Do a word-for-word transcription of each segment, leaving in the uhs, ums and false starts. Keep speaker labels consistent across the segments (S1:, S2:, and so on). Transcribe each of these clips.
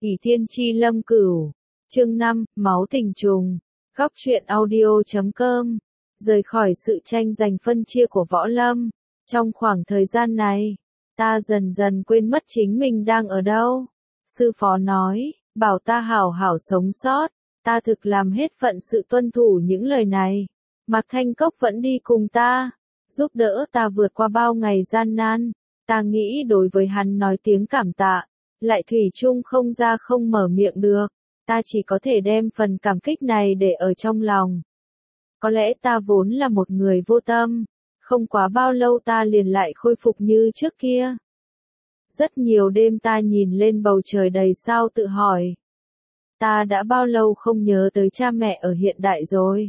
S1: ỷ thiên chi lâm cửu. Chương năm, máu tình trùng. Góc truyện audio.com. Rời khỏi sự tranh giành phân chia của võ lâm. Trong khoảng thời gian này, ta dần dần quên mất chính mình đang ở đâu. Sư phó nói, bảo ta hảo hảo sống sót. Ta thực làm hết phận sự tuân thủ những lời này. Mạc Thanh Cốc vẫn đi cùng ta, giúp đỡ ta vượt qua bao ngày gian nan. Ta nghĩ đối với hắn nói tiếng cảm tạ, lại thủy chung không ra không mở miệng được. Ta chỉ có thể đem phần cảm kích này để ở trong lòng. Có lẽ ta vốn là một người vô tâm, không quá bao lâu ta liền lại khôi phục như trước kia. Rất nhiều đêm ta nhìn lên bầu trời đầy sao tự hỏi. Ta đã bao lâu không nhớ tới cha mẹ ở hiện đại rồi.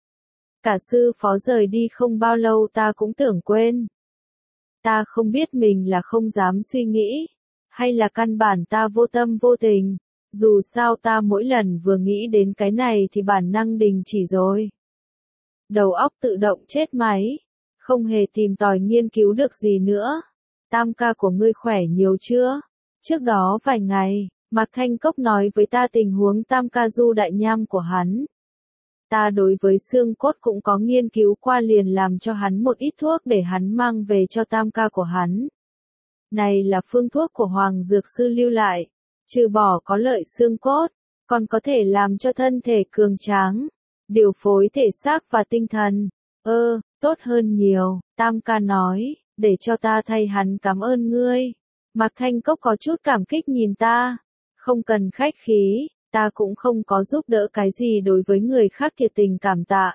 S1: Cả sư phó rời đi không bao lâu ta cũng tưởng quên. Ta không biết mình là không dám suy nghĩ, hay là căn bản ta vô tâm vô tình. Dù sao ta mỗi lần vừa nghĩ đến cái này thì bản năng đình chỉ rồi. Đầu óc tự động chết máy, không hề tìm tòi nghiên cứu được gì nữa. Tam ca của ngươi khỏe nhiều chưa? Trước đó vài ngày, Mạc Thanh Cốc nói với ta tình huống tam ca du đại nham của hắn. Ta đối với xương cốt cũng có nghiên cứu qua, liền làm cho hắn một ít thuốc để hắn mang về cho tam ca của hắn. Này là phương thuốc của Hoàng Dược Sư lưu lại, trừ bỏ có lợi xương cốt, còn có thể làm cho thân thể cường tráng, điều phối thể xác và tinh thần. Ơ, tốt hơn nhiều, tam ca nói, để cho ta thay hắn cảm ơn ngươi. Mạc Thanh Cốc có chút cảm kích nhìn ta, không cần khách khí. Ta cũng không có giúp đỡ cái gì đối với người khác thiệt tình cảm tạ.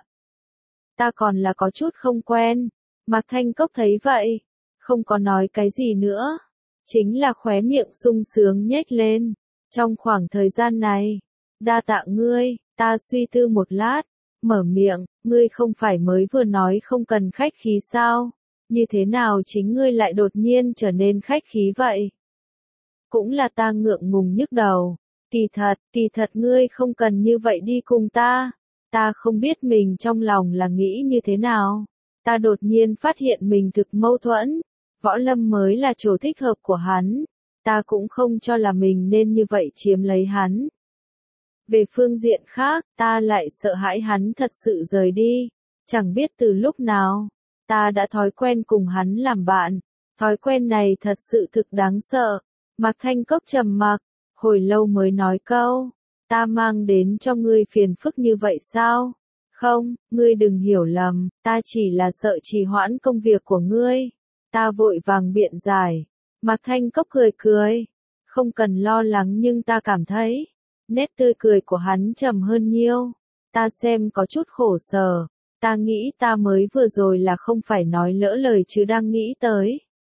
S1: Ta còn là có chút không quen. Mạc Thanh Cốc thấy vậy, không có nói cái gì nữa. Chính là khóe miệng sung sướng nhếch lên. Trong khoảng thời gian này, đa tạ ngươi. Ta suy tư một lát, mở miệng, ngươi không phải mới vừa nói không cần khách khí sao? Như thế nào chính ngươi lại đột nhiên trở nên khách khí vậy? Cũng là ta ngượng ngùng nhức đầu. Kỳ thật, kỳ thật ngươi không cần như vậy đi cùng ta. Ta không biết mình trong lòng là nghĩ như thế nào. Ta đột nhiên phát hiện mình thực mâu thuẫn. Võ lâm mới là chỗ thích hợp của hắn. Ta cũng không cho là mình nên như vậy chiếm lấy hắn. Về phương diện khác, ta lại sợ hãi hắn thật sự rời đi. Chẳng biết từ lúc nào, ta đã thói quen cùng hắn làm bạn. Thói quen này thật sự thực đáng sợ. Mạc Thanh Cốc trầm mặc. Hồi lâu mới nói câu, ta mang đến cho ngươi phiền phức như vậy sao? Không, ngươi đừng hiểu lầm, ta chỉ là sợ trì hoãn công việc của ngươi. Ta vội vàng biện giải. Mạc Thanh Cốc cười cười, không cần lo lắng, nhưng ta cảm thấy, nét tươi cười của hắn trầm hơn nhiều. Ta xem có chút khổ sở, ta nghĩ ta mới vừa rồi là không phải nói lỡ lời chứ đang nghĩ tới.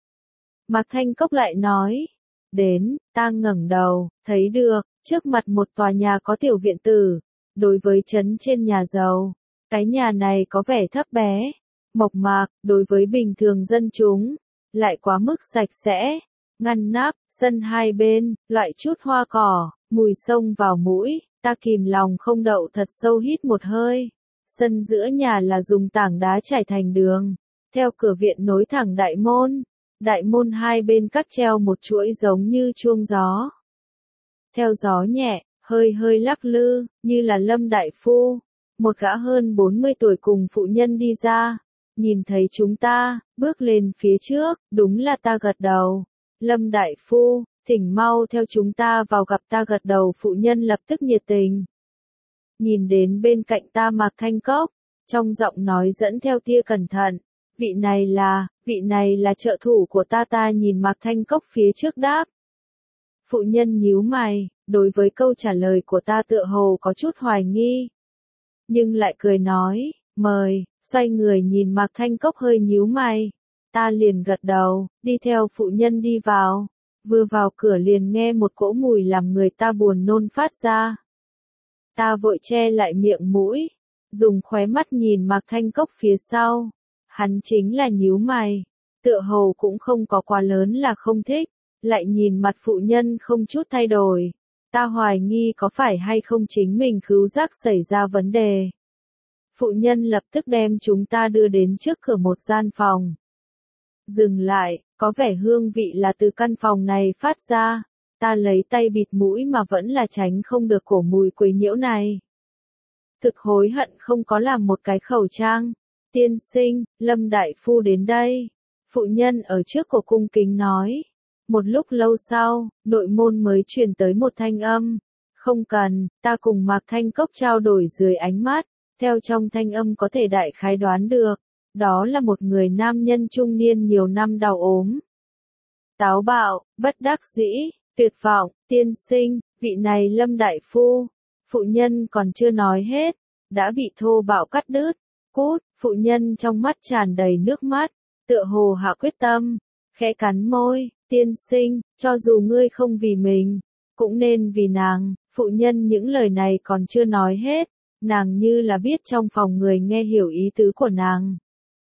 S1: Mạc Thanh Cốc lại nói. Đến, ta ngẩng đầu, thấy được, trước mặt một tòa nhà có tiểu viện tử, đối với trấn trên nhà giàu, cái nhà này có vẻ thấp bé, mộc mạc, đối với bình thường dân chúng, lại quá mức sạch sẽ, ngăn nắp, sân hai bên, loại chút hoa cỏ, mùi xông vào mũi, ta kìm lòng không đậu thật sâu hít một hơi. Sân giữa nhà là dùng tảng đá trải thành đường, theo cửa viện nối thẳng đại môn. Đại môn hai bên cắt treo một chuỗi giống như chuông gió. Theo gió nhẹ, hơi hơi lắc lư, như là Lâm Đại Phu. Một gã hơn bốn mươi tuổi cùng phụ nhân đi ra. Nhìn thấy chúng ta, bước lên phía trước, đúng là ta gật đầu. Lâm Đại Phu, thỉnh mau theo chúng ta vào gặp. Ta gật đầu, phụ nhân lập tức nhiệt tình. Nhìn đến bên cạnh ta Mạc Thanh Cốc, trong giọng nói dẫn theo tia cẩn thận. Vị này là, vị này là trợ thủ của ta. Ta nhìn Mạc Thanh Cốc phía trước đáp. Phụ nhân nhíu mày, đối với câu trả lời của ta tựa hồ có chút hoài nghi. Nhưng lại cười nói, mời, xoay người nhìn Mạc Thanh Cốc hơi nhíu mày. Ta liền gật đầu, đi theo phụ nhân đi vào. Vừa vào cửa liền nghe một cỗ mùi làm người ta buồn nôn phát ra. Ta vội che lại miệng mũi, dùng khóe mắt nhìn Mạc Thanh Cốc phía sau. Hắn chính là nhíu mày, tựa hồ cũng không có quá lớn là không thích, lại nhìn mặt phụ nhân không chút thay đổi. Ta hoài nghi có phải hay không chính mình khứu giác xảy ra vấn đề. Phụ nhân lập tức đem chúng ta đưa đến trước cửa một gian phòng. Dừng lại, có vẻ hương vị là từ căn phòng này phát ra. Ta lấy tay bịt mũi mà vẫn là tránh không được cổ mùi quấy nhiễu này. Thực hối hận không có làm một cái khẩu trang. Tiên sinh, Lâm đại phu đến đây. Phụ nhân ở trước cổ cung kính nói. Một lúc lâu sau, nội môn mới truyền tới một thanh âm. Không cần, ta cùng Mạc Thanh Cốc trao đổi dưới ánh mắt. Theo trong thanh âm có thể đại khái đoán được. Đó là một người nam nhân trung niên nhiều năm đau ốm. Táo bạo, bất đắc dĩ, tuyệt vọng, tiên sinh, vị này Lâm đại phu. Phụ nhân còn chưa nói hết, đã bị thô bạo cắt đứt. Cút, phụ nhân trong mắt tràn đầy nước mắt, tựa hồ hạ quyết tâm, khẽ cắn môi, tiên sinh, cho dù ngươi không vì mình, cũng nên vì nàng. Phụ nhân những lời này còn chưa nói hết, nàng như là biết trong phòng người nghe hiểu ý tứ của nàng.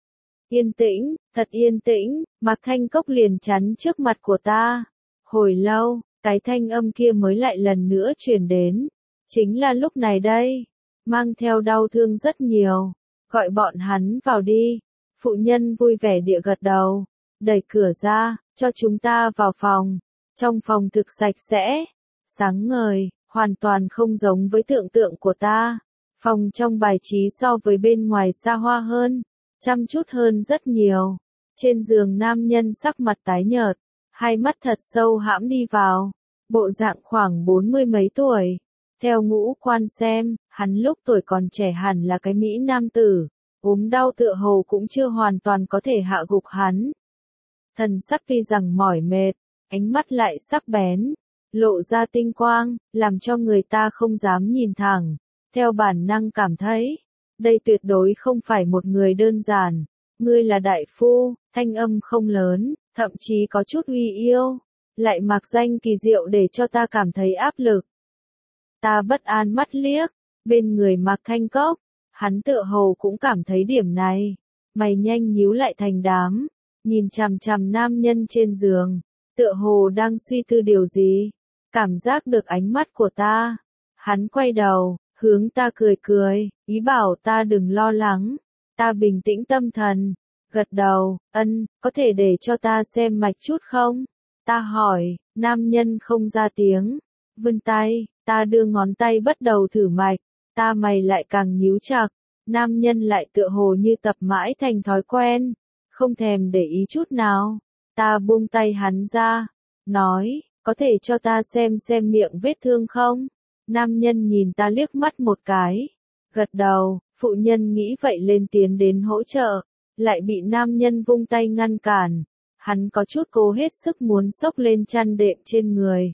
S1: Yên tĩnh, thật yên tĩnh, Mạc Thanh Cốc liền chắn trước mặt của ta. Hồi lâu, cái thanh âm kia mới lại lần nữa truyền đến. Chính là lúc này đây, mang theo đau thương rất nhiều. Gọi bọn hắn vào đi. Phụ nhân vui vẻ địa gật đầu, đẩy cửa ra, cho chúng ta vào phòng. Trong phòng thực sạch sẽ, sáng ngời, hoàn toàn không giống với tưởng tượng của ta. Phòng trong bài trí so với bên ngoài xa hoa hơn, chăm chút hơn rất nhiều. Trên giường nam nhân sắc mặt tái nhợt, hai mắt thật sâu hãm đi vào, bộ dạng khoảng bốn mươi mấy tuổi. Theo ngũ quan xem, hắn lúc tuổi còn trẻ hẳn là cái mỹ nam tử, ốm đau tựa hồ cũng chưa hoàn toàn có thể hạ gục hắn. Thần sắc tuy rằng mỏi mệt, ánh mắt lại sắc bén, lộ ra tinh quang, làm cho người ta không dám nhìn thẳng. Theo bản năng cảm thấy, đây tuyệt đối không phải một người đơn giản. Ngươi là đại phu, thanh âm không lớn, thậm chí có chút uy yêu, lại mặc danh kỳ diệu để cho ta cảm thấy áp lực. Ta bất an mắt liếc, bên người Mạc Thanh Cốc, hắn tựa hồ cũng cảm thấy điểm này, mày nhanh nhíu lại thành đám, nhìn chằm chằm nam nhân trên giường, tựa hồ đang suy tư điều gì, cảm giác được ánh mắt của ta. Hắn quay đầu, hướng ta cười cười, ý bảo ta đừng lo lắng. Ta bình tĩnh tâm thần, gật đầu, ân, có thể để cho ta xem mạch chút không? Ta hỏi, nam nhân không ra tiếng, vươn tay, ta đưa ngón tay bắt đầu thử mạch, ta mày lại càng nhíu chặt, nam nhân lại tựa hồ như tập mãi thành thói quen, không thèm để ý chút nào. Ta buông tay hắn ra, nói, có thể cho ta xem xem miệng vết thương không? Nam nhân nhìn ta liếc mắt một cái, gật đầu, phụ nhân nghĩ vậy lên tiến đến hỗ trợ, lại bị nam nhân vung tay ngăn cản. Hắn có chút cố hết sức muốn xốc lên chăn đệm trên người.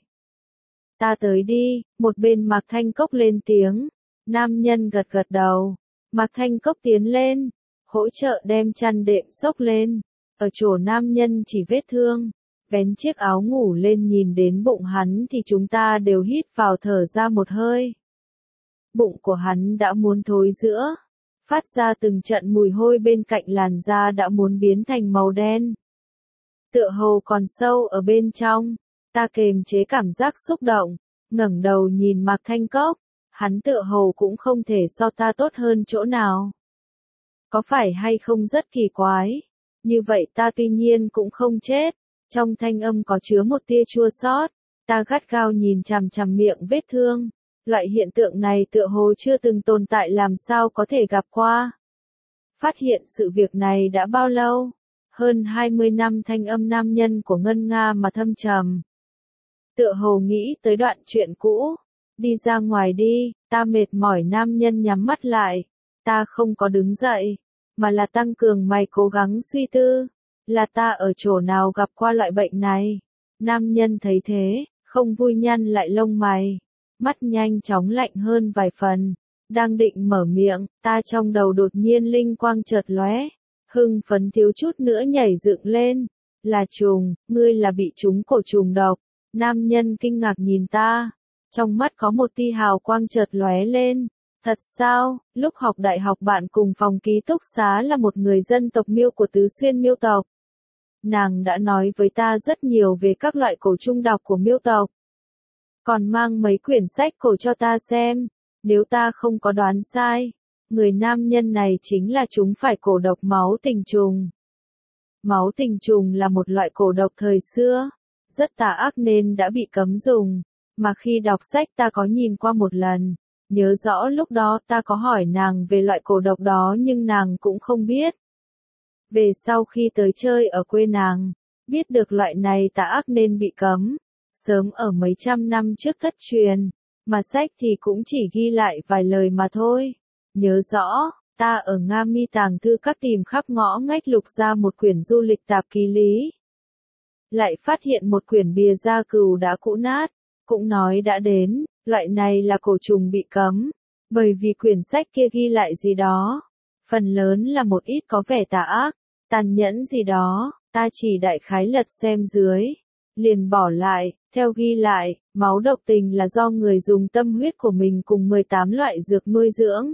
S1: Ta tới đi, một bên Mạc Thanh Cốc lên tiếng. Nam nhân gật gật đầu. Mạc Thanh Cốc tiến lên, hỗ trợ đem chăn đệm xốc lên. Ở chỗ nam nhân chỉ vết thương, vén chiếc áo ngủ lên nhìn đến bụng hắn thì chúng ta đều hít vào thở ra một hơi. Bụng của hắn đã muốn thối rữa, phát ra từng trận mùi hôi, bên cạnh làn da đã muốn biến thành màu đen. Tựa hồ còn sâu ở bên trong, ta kềm chế cảm giác xúc động, ngẩng đầu nhìn Mạc Thanh Cốc, hắn tựa hồ cũng không thể so ta tốt hơn chỗ nào. Có phải hay không rất kỳ quái, như vậy ta tuy nhiên cũng không chết, trong thanh âm có chứa một tia chua xót, ta gắt gao nhìn chằm chằm miệng vết thương. Loại hiện tượng này tựa hồ chưa từng tồn tại, làm sao có thể gặp qua. Phát hiện sự việc này đã bao lâu? Hơn hai mươi năm. Thanh âm nam nhân của Ngân Nga mà thâm trầm. Tựa hồ nghĩ tới đoạn chuyện cũ. Đi ra ngoài đi, ta mệt mỏi. Nam nhân nhắm mắt lại. Ta không có đứng dậy, mà là tăng cường mày cố gắng suy tư. Là ta ở chỗ nào gặp qua loại bệnh này? Nam nhân thấy thế, không vui nhăn lại lông mày. Mắt nhanh chóng lạnh hơn vài phần, đang định mở miệng, ta trong đầu đột nhiên linh quang chợt lóe, hưng phấn thiếu chút nữa nhảy dựng lên, là trùng, ngươi là bị trúng cổ trùng độc. Nam nhân kinh ngạc nhìn ta, trong mắt có một tia hào quang chợt lóe lên, thật sao? Lúc học đại học bạn cùng phòng ký túc xá là một người dân tộc Miêu của Tứ Xuyên Miêu tộc. Nàng đã nói với ta rất nhiều về các loại cổ trùng độc của Miêu tộc. Còn mang mấy quyển sách cổ cho ta xem, nếu ta không có đoán sai, người nam nhân này chính là chúng phải cổ độc máu tình trùng. Máu tình trùng là một loại cổ độc thời xưa, rất tà ác nên đã bị cấm dùng, mà khi đọc sách ta có nhìn qua một lần, nhớ rõ lúc đó ta có hỏi nàng về loại cổ độc đó nhưng nàng cũng không biết. Về sau khi tới chơi ở quê nàng, biết được loại này tà ác nên bị cấm, sớm ở mấy trăm năm trước thất truyền, mà sách thì cũng chỉ ghi lại vài lời mà thôi. Nhớ rõ, ta ở Nga Mi tàng thư các tìm khắp ngõ ngách lục ra một quyển du lịch tạp ký lý. Lại phát hiện một quyển bìa da cừu đã cũ nát, cũng nói đã đến, loại này là cổ trùng bị cấm, bởi vì quyển sách kia ghi lại gì đó. Phần lớn là một ít có vẻ tà ác, tàn nhẫn gì đó, ta chỉ đại khái lật xem dưới, liền bỏ lại, theo ghi lại, máu độc tình là do người dùng tâm huyết của mình cùng mười tám loại dược nuôi dưỡng.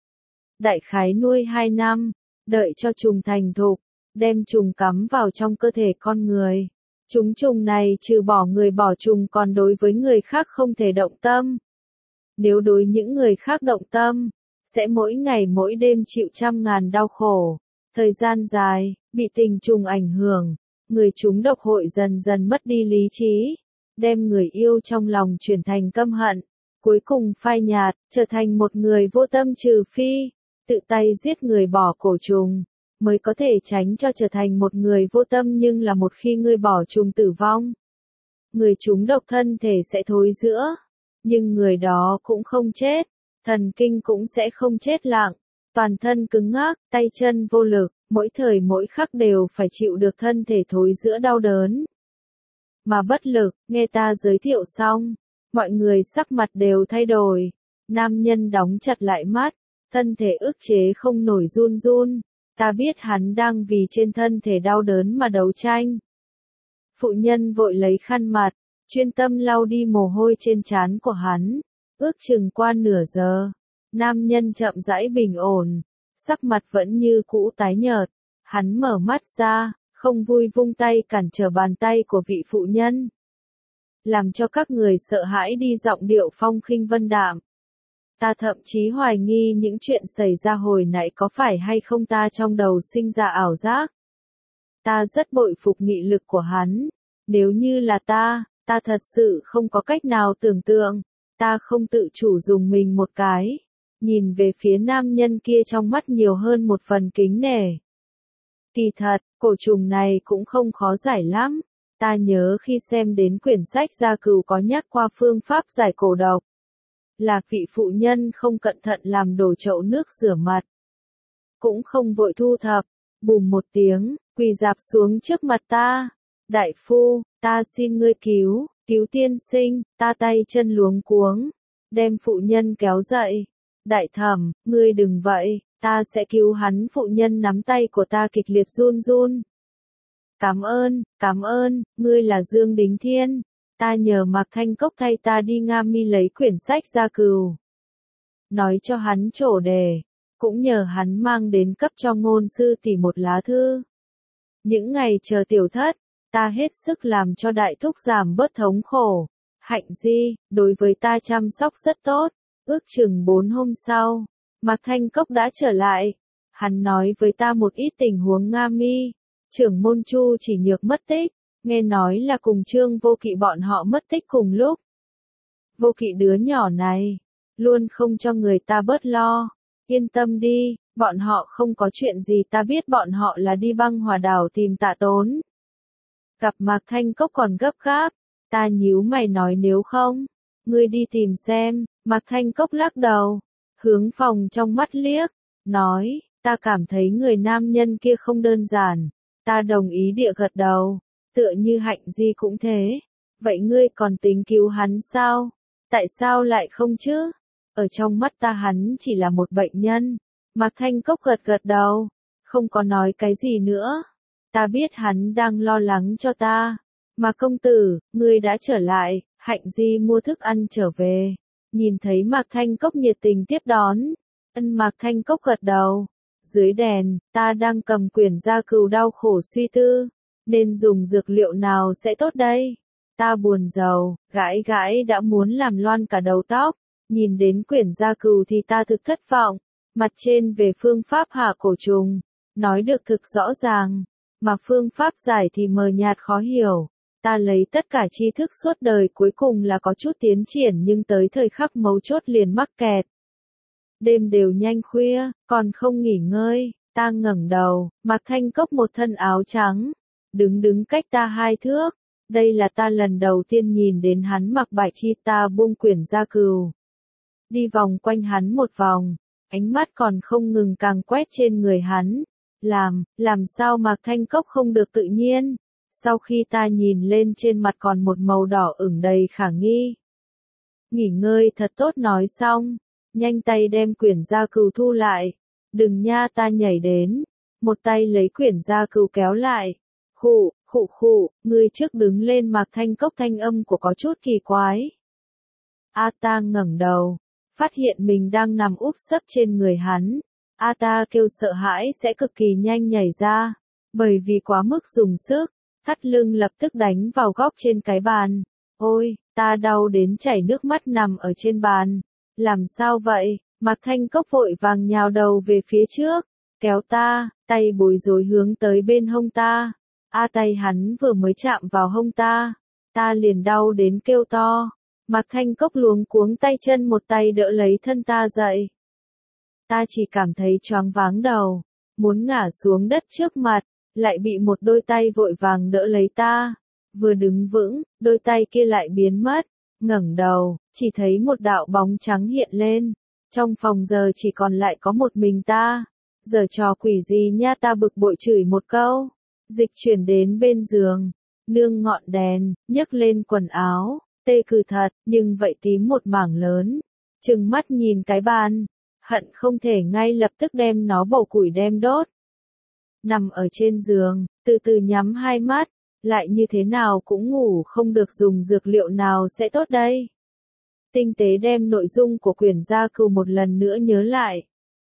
S1: Đại khái nuôi hai năm, đợi cho trùng thành thục, đem trùng cắm vào trong cơ thể con người. Chúng trùng này trừ bỏ người bỏ trùng còn đối với người khác không thể động tâm. Nếu đối những người khác động tâm, sẽ mỗi ngày mỗi đêm chịu trăm ngàn đau khổ. Thời gian dài, bị tình trùng ảnh hưởng, người chúng độc hội dần dần mất đi lý trí, đem người yêu trong lòng chuyển thành căm hận, cuối cùng phai nhạt, trở thành một người vô tâm trừ phi, tự tay giết người bỏ cổ trùng, mới có thể tránh cho trở thành một người vô tâm nhưng là một khi người bỏ trùng tử vong. Người chúng độc thân thể sẽ thối rữa, nhưng người đó cũng không chết, thần kinh cũng sẽ không chết lặng, toàn thân cứng ngắc, tay chân vô lực, mỗi thời mỗi khắc đều phải chịu được thân thể thối rữa đau đớn. Mà bất lực, nghe ta giới thiệu xong, mọi người sắc mặt đều thay đổi, nam nhân đóng chặt lại mắt, thân thể ức chế không nổi run run, ta biết hắn đang vì trên thân thể đau đớn mà đấu tranh. Phụ nhân vội lấy khăn mặt, chuyên tâm lau đi mồ hôi trên trán của hắn, ước chừng qua nửa giờ, nam nhân chậm rãi bình ổn, sắc mặt vẫn như cũ tái nhợt, hắn mở mắt ra, không vui vung tay cản trở bàn tay của vị phụ nhân. Làm cho các người sợ hãi đi giọng điệu phong khinh vân đạm. Ta thậm chí hoài nghi những chuyện xảy ra hồi nãy có phải hay không ta trong đầu sinh ra ảo giác. Ta rất bội phục nghị lực của hắn, nếu như là ta, ta thật sự không có cách nào tưởng tượng, ta không tự chủ dùng mình một cái, nhìn về phía nam nhân kia trong mắt nhiều hơn một phần kính nể. Kỳ thật, cổ trùng này cũng không khó giải lắm, ta nhớ khi xem đến quyển sách gia cừu có nhắc qua phương pháp giải cổ độc. Là vị phụ nhân không cẩn thận làm đổ chậu nước rửa mặt. Cũng không vội thu thập, bùm một tiếng, quỳ dạp xuống trước mặt ta. Đại phu, ta xin ngươi cứu, cứu tiên sinh, ta tay chân luống cuống, đem phụ nhân kéo dậy. Đại thẩm, ngươi đừng vậy, ta sẽ cứu hắn. Phụ nhân nắm tay của ta kịch liệt run run. Cảm ơn, cảm ơn, ngươi là Dương Đính Thiên. Ta nhờ Mạc Thanh Cốc thay ta đi Nga Mi lấy quyển sách gia cừu. Nói cho hắn trổ đề, cũng nhờ hắn mang đến cấp cho ngôn sư tỷ một lá thư. Những ngày chờ tiểu thất, ta hết sức làm cho đại thúc giảm bớt thống khổ. Hạnh Di, đối với ta chăm sóc rất tốt, ước chừng bốn hôm sau, Mạc Thanh Cốc đã trở lại. Hắn nói với ta một ít tình huống Nga Mi, trưởng môn Chu Chỉ Nhược mất tích. Nghe nói là cùng Trương Vô Kỵ bọn họ mất tích cùng lúc. Vô Kỵ đứa nhỏ này, luôn không cho người ta bớt lo. Yên tâm đi, bọn họ không có chuyện gì, ta biết bọn họ là đi băng hòa đảo tìm Tạ Tốn. Gặp Mạc Thanh Cốc còn gấp gáp, ta nhíu mày nói nếu không, ngươi đi tìm xem. Mạc Thanh Cốc lắc đầu, hướng phòng trong mắt liếc, nói, ta cảm thấy người nam nhân kia không đơn giản. Ta đồng ý địa gật đầu. Tựa như Hạnh Di cũng thế. Vậy ngươi còn tính cứu hắn sao? Tại sao lại không chứ? Ở trong mắt ta hắn chỉ là một bệnh nhân. Mạc Thanh Cốc gật gật đầu, không có nói cái gì nữa. Ta biết hắn đang lo lắng cho ta. Mà công tử, ngươi đã trở lại. Hạnh Di mua thức ăn trở về. Nhìn thấy Mạc Thanh Cốc nhiệt tình tiếp đón. Ân Mạc Thanh Cốc gật đầu. Dưới đèn, ta đang cầm quyển gia cừu đau khổ suy tư. Nên dùng dược liệu nào sẽ tốt đây? Ta buồn rầu, gãi gãi đã muốn làm loan cả đầu tóc. Nhìn đến quyển gia cừu thì ta thực thất vọng. Mặt trên về phương pháp hạ cổ trùng, nói được thực rõ ràng. Mà phương pháp giải thì mờ nhạt khó hiểu. Ta lấy tất cả tri thức suốt đời cuối cùng là có chút tiến triển nhưng tới thời khắc mấu chốt liền mắc kẹt. Đêm đều nhanh khuya, còn không nghỉ ngơi, ta ngẩng đầu, Mạc Thanh Cốc một thân áo trắng, đứng đứng cách ta hai thước. Đây là ta lần đầu tiên nhìn đến hắn mặc bạch chi, ta buông quyển gia cừu. Đi vòng quanh hắn một vòng, ánh mắt còn không ngừng càng quét trên người hắn. Làm, làm sao Mạc Thanh Cốc không được tự nhiên? Sau khi ta nhìn lên trên mặt còn một màu đỏ ửng đầy khả nghi. Nghỉ ngơi thật tốt nói xong, nhanh tay đem quyển gia cừu thu lại. Đừng nha, ta nhảy đến, một tay lấy quyển gia cừu kéo lại. Khụ, khụ khụ, ngươi trước đứng lên. Mạc Thanh Cốc thanh âm của có chút kỳ quái. A ta ngẩng đầu, phát hiện mình đang nằm úp sấp trên người hắn. A ta kêu sợ hãi sẽ cực kỳ nhanh nhảy ra, bởi vì quá mức dùng sức, thắt lưng lập tức đánh vào góc trên cái bàn. Ôi, ta đau đến chảy nước mắt nằm ở trên bàn. Làm sao vậy? Mạc Thanh Cốc vội vàng nhào đầu về phía trước, kéo ta, tay bối rối hướng tới bên hông ta. A tay hắn vừa mới chạm vào hông ta, ta liền đau đến kêu to. Mạc Thanh Cốc luống cuống tay chân một tay đỡ lấy thân ta dậy. Ta chỉ cảm thấy choáng váng đầu, muốn ngã xuống đất trước mặt, lại bị một đôi tay vội vàng đỡ lấy ta. Vừa đứng vững, đôi tay kia lại biến mất, ngẩng đầu, chỉ thấy một đạo bóng trắng hiện lên. Trong phòng giờ chỉ còn lại có một mình ta. Giờ trò quỷ gì nha, ta bực bội chửi một câu. Dịch chuyển đến bên giường, nương ngọn đèn, nhấc lên quần áo, tê cừ thật, nhưng vậy tím một mảng lớn. Trừng mắt nhìn cái bàn, hận không thể ngay lập tức đem nó bổ củi đem đốt. Nằm ở trên giường, từ từ nhắm hai mắt, lại như thế nào cũng ngủ không được, dùng dược liệu nào sẽ tốt đây? Tinh tế đem nội dung của quyển gia cừu một lần nữa nhớ lại.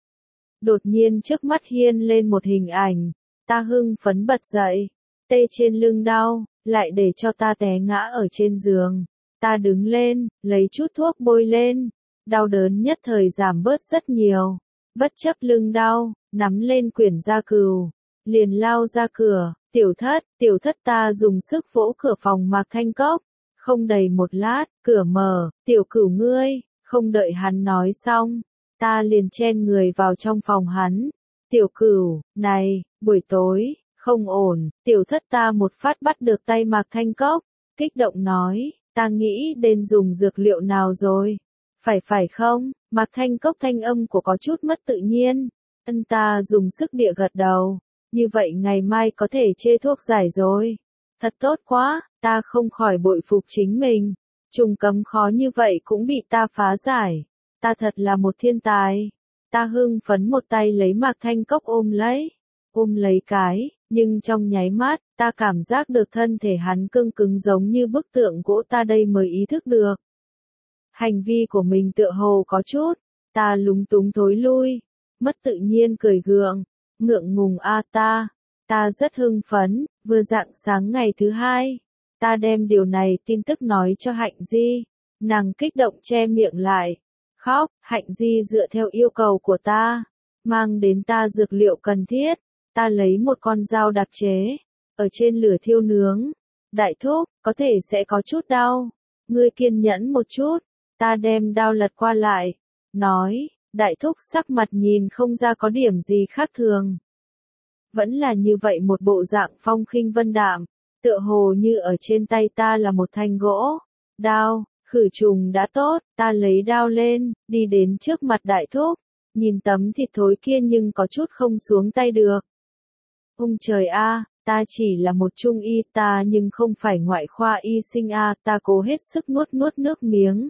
S1: Đột nhiên trước mắt hiên lên một hình ảnh, ta hưng phấn bật dậy, tê trên lưng đau, lại để cho ta té ngã ở trên giường. Ta đứng lên, lấy chút thuốc bôi lên, đau đớn nhất thời giảm bớt rất nhiều. Bất chấp lưng đau, nắm lên quyển gia cừu, liền lao ra cửa. Tiểu thất, tiểu thất, ta dùng sức vỗ cửa phòng Mạc Thanh Cốc. Không đầy một lát, cửa mở. Tiểu cửu ngươi. Không đợi hắn nói xong, ta liền chen người vào trong phòng hắn. Tiểu cửu, này, buổi tối, không ổn. Tiểu thất, ta một phát bắt được tay Mạc Thanh Cốc, kích động nói, ta nghĩ đến dùng dược liệu nào rồi. Phải phải không? Mạc Thanh Cốc thanh âm của có chút mất tự nhiên. Ân, ta dùng sức địa gật đầu. Như vậy ngày mai có thể chê thuốc giải rồi. Thật tốt quá, ta không khỏi bội phục chính mình. Trùng cấm khó như vậy cũng bị ta phá giải. Ta thật là một thiên tài. Ta hưng phấn một tay lấy Mạc Thanh Cốc ôm lấy. Ôm lấy cái, nhưng trong nháy mắt, ta cảm giác được thân thể hắn cứng cứng giống như bức tượng gỗ, ta đây mới ý thức được. Hành vi của mình tựa hồ có chút, ta lúng túng thối lui, mất tự nhiên cười gượng, ngượng ngùng a ta, ta rất hưng phấn, vừa rạng sáng ngày thứ hai, ta đem điều này tin tức nói cho Hạnh Di, nàng kích động che miệng lại, khóc. Hạnh Di dựa theo yêu cầu của ta, mang đến ta dược liệu cần thiết, ta lấy một con dao đặc chế, ở trên lửa thiêu nướng. Đại thúc, có thể sẽ có chút đau, ngươi kiên nhẫn một chút. Ta đem dao lật qua lại, nói, đại thúc sắc mặt nhìn không ra có điểm gì khác thường. Vẫn là như vậy một bộ dạng phong khinh vân đạm, tựa hồ như ở trên tay ta là một thanh gỗ. Đao, khử trùng đã tốt, ta lấy đao lên, đi đến trước mặt đại thúc, nhìn tấm thịt thối kia nhưng có chút không xuống tay được. Ông trời a, ta chỉ là một trung y ta nhưng không phải ngoại khoa y sinh a, ta cố hết sức nuốt nuốt nước miếng.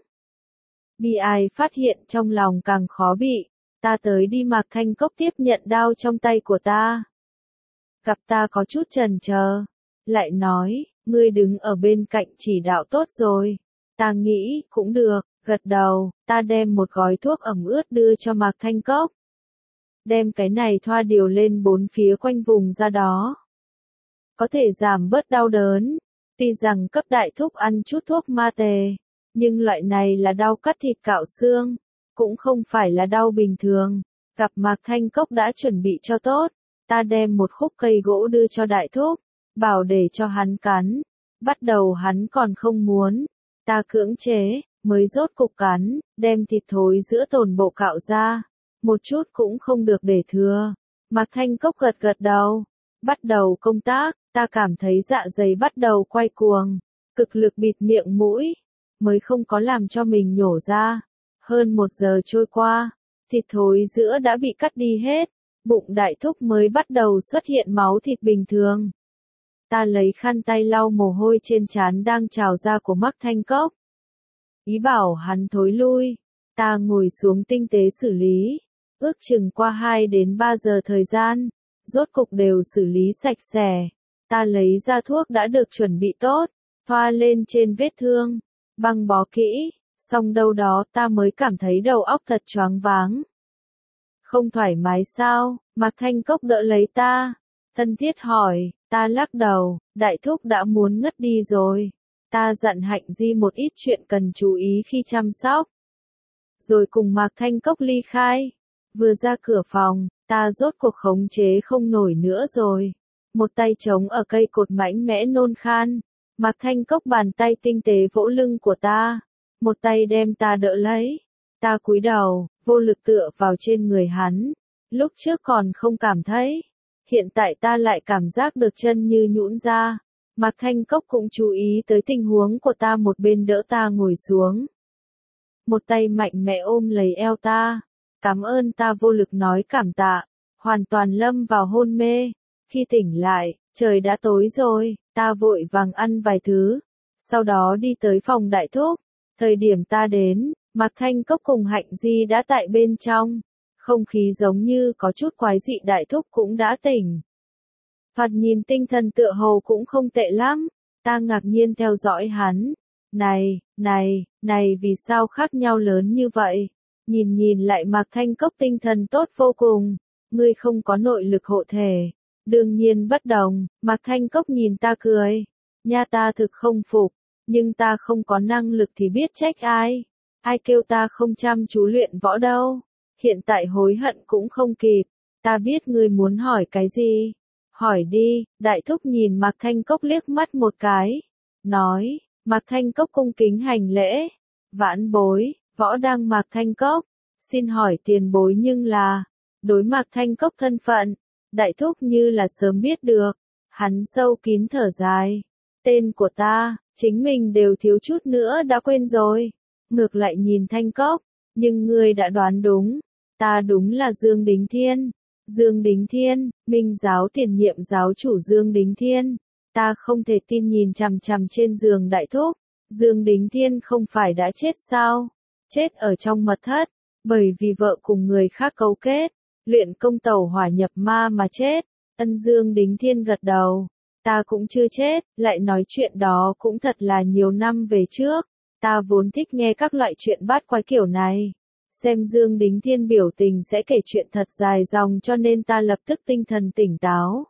S1: Bi ai phát hiện trong lòng càng khó bị, ta tới đi. Mạc Thanh Cốc tiếp nhận đao trong tay của ta. Gặp ta có chút chần chờ, lại nói, ngươi đứng ở bên cạnh chỉ đạo tốt rồi. Ta nghĩ, cũng được, gật đầu, ta đem một gói thuốc ẩm ướt đưa cho Mạc Thanh Cốc. Đem cái này thoa điều lên bốn phía quanh vùng da đó. Có thể giảm bớt đau đớn, tuy rằng cấp đại thúc ăn chút thuốc ma tề. Nhưng loại này là đau cắt thịt cạo xương, cũng không phải là đau bình thường. Gặp Mạc Thanh Cốc đã chuẩn bị cho tốt, ta đem một khúc cây gỗ đưa cho đại thúc, bảo để cho hắn cắn. Bắt đầu hắn còn không muốn, ta cưỡng chế, mới rốt cục cắn, đem thịt thối giữa tồn bộ cạo ra, một chút cũng không được để thừa. Mạc Thanh Cốc gật gật đầu, bắt đầu công tác, ta cảm thấy dạ dày bắt đầu quay cuồng, cực lực bịt miệng mũi, mới không có làm cho mình nhổ ra. Hơn một giờ trôi qua, thịt thối giữa đã bị cắt đi hết, bụng đại thúc mới bắt đầu xuất hiện máu thịt bình thường. Ta lấy khăn tay lau mồ hôi trên trán đang trào ra của Mạc Thanh Cốc. Ý bảo hắn thối lui, ta ngồi xuống tinh tế xử lý, ước chừng qua hai đến ba giờ thời gian, rốt cục đều xử lý sạch sẽ. Ta lấy ra thuốc đã được chuẩn bị tốt, thoa lên trên vết thương, băng bó kỹ, xong đâu đó ta mới cảm thấy đầu óc thật choáng váng. Không thoải mái sao? Mạc Thanh Cốc đỡ lấy ta, thân thiết hỏi, ta lắc đầu, đại thúc đã muốn ngất đi rồi. Ta dặn Hạnh Di một ít chuyện cần chú ý khi chăm sóc. Rồi cùng Mạc Thanh Cốc ly khai. Vừa ra cửa phòng, ta rốt cuộc khống chế không nổi nữa rồi. Một tay chống ở cây cột mạnh mẽ nôn khan. Mạc Thanh Cốc bàn tay tinh tế vỗ lưng của ta. Một tay đem ta đỡ lấy. Ta cúi đầu, vô lực tựa vào trên người hắn. Lúc trước còn không cảm thấy. Hiện tại ta lại cảm giác được chân như nhũn ra. Mạc Thanh Cốc cũng chú ý tới tình huống của ta, một bên đỡ ta ngồi xuống. Một tay mạnh mẽ ôm lấy eo ta. Cảm ơn, ta vô lực nói cảm tạ. Hoàn toàn lâm vào hôn mê. Khi tỉnh lại, trời đã tối rồi, ta vội vàng ăn vài thứ. Sau đó đi tới phòng đại thúc. Thời điểm ta đến, Mạc Thanh Cốc cùng Hạnh Di đã tại bên trong. Không khí giống như có chút quái dị, đại thúc cũng đã tỉnh. Thoạt nhìn tinh thần tựa hồ cũng không tệ lắm, ta ngạc nhiên theo dõi hắn. Này, này, này vì sao khác nhau lớn như vậy? Nhìn nhìn lại Mạc Thanh Cốc tinh thần tốt vô cùng, ngươi không có nội lực hộ thể. Đương nhiên bất đồng, Mạc Thanh Cốc nhìn ta cười. Nha, ta thực không phục, nhưng ta không có năng lực thì biết trách ai. Ai kêu ta không chăm chú luyện võ đâu. Hiện tại hối hận cũng không kịp. Ta biết ngươi muốn hỏi cái gì. Hỏi đi. Đại thúc nhìn Mạc Thanh Cốc liếc mắt một cái. Nói. Mạc Thanh Cốc cung kính hành lễ. Vãn bối, võ đăng Mạc Thanh Cốc. Xin hỏi tiền bối, nhưng là. Đối Mạc Thanh Cốc thân phận. Đại thúc như là sớm biết được. Hắn sâu kín thở dài. Tên của ta, chính mình đều thiếu chút nữa đã quên rồi. Ngược lại nhìn Thanh Cốc. Nhưng ngươi đã đoán đúng. Ta đúng là Dương Đính Thiên. Dương Đính Thiên, Minh giáo tiền nhiệm giáo chủ Dương Đính Thiên. Ta không thể tin nhìn chằm chằm trên giường đại thúc. Dương Đính Thiên không phải đã chết sao? Chết ở trong mật thất, bởi vì vợ cùng người khác cấu kết, luyện công tẩu hỏa nhập ma mà chết. Ân, Dương Đính Thiên gật đầu. Ta cũng chưa chết, lại nói chuyện đó cũng thật là nhiều năm về trước. Ta vốn thích nghe các loại chuyện bát quái kiểu này. Xem Dương Đính Thiên biểu tình sẽ kể chuyện thật dài dòng, cho nên ta lập tức tinh thần tỉnh táo.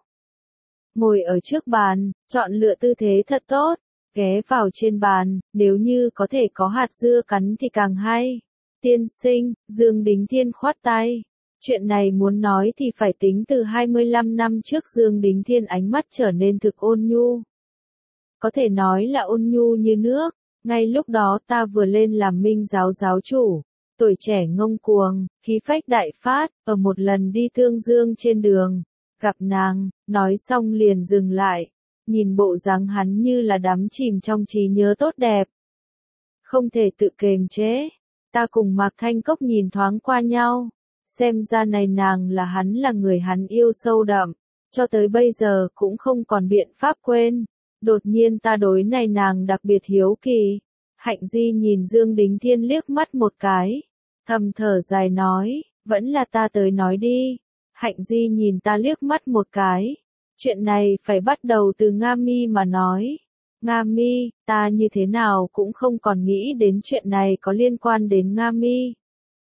S1: Ngồi ở trước bàn, chọn lựa tư thế thật tốt, ghé vào trên bàn, nếu như có thể có hạt dưa cắn thì càng hay. Tiên sinh, Dương Đính Thiên khoát tay. Chuyện này muốn nói thì phải tính từ hai mươi lăm năm trước. Dương Đính Thiên ánh mắt trở nên thực ôn nhu. Có thể nói là ôn nhu như nước. Ngay lúc đó ta vừa lên làm Minh giáo giáo chủ. Tuổi trẻ ngông cuồng, khí phách đại phát, ở một lần đi Tương Dương trên đường, gặp nàng, nói xong liền dừng lại, nhìn bộ dáng hắn như là đắm chìm trong trí nhớ tốt đẹp. Không thể tự kiềm chế, ta cùng Mạc Thanh Cốc nhìn thoáng qua nhau, xem ra này nàng là hắn là người hắn yêu sâu đậm, cho tới bây giờ cũng không còn biện pháp quên. Đột nhiên ta đối này nàng đặc biệt hiếu kỳ. Hạnh Di nhìn Dương Đính Thiên liếc mắt một cái, thầm thở dài nói, vẫn là ta tới nói đi. Hạnh Di nhìn ta liếc mắt một cái, chuyện này phải bắt đầu từ Nga Mi mà nói. Nga Mi, ta như thế nào cũng không còn nghĩ đến chuyện này có liên quan đến Nga Mi.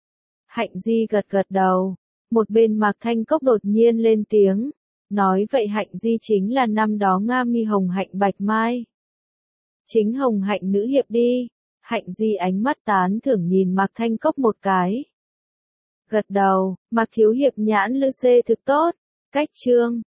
S1: Hạnh Di gật gật đầu, một bên Mạc Thanh Cốc đột nhiên lên tiếng, nói vậy Hạnh Di chính là năm đó Nga Mi Hồng Hạnh Bạch Mai. Chính Hồng Hạnh nữ hiệp đi. Hạnh Di ánh mắt tán thưởng nhìn Mạc Thanh Cốc một cái. Gật đầu, Mạc thiếu hiệp nhãn lư xê thực tốt. Cách chương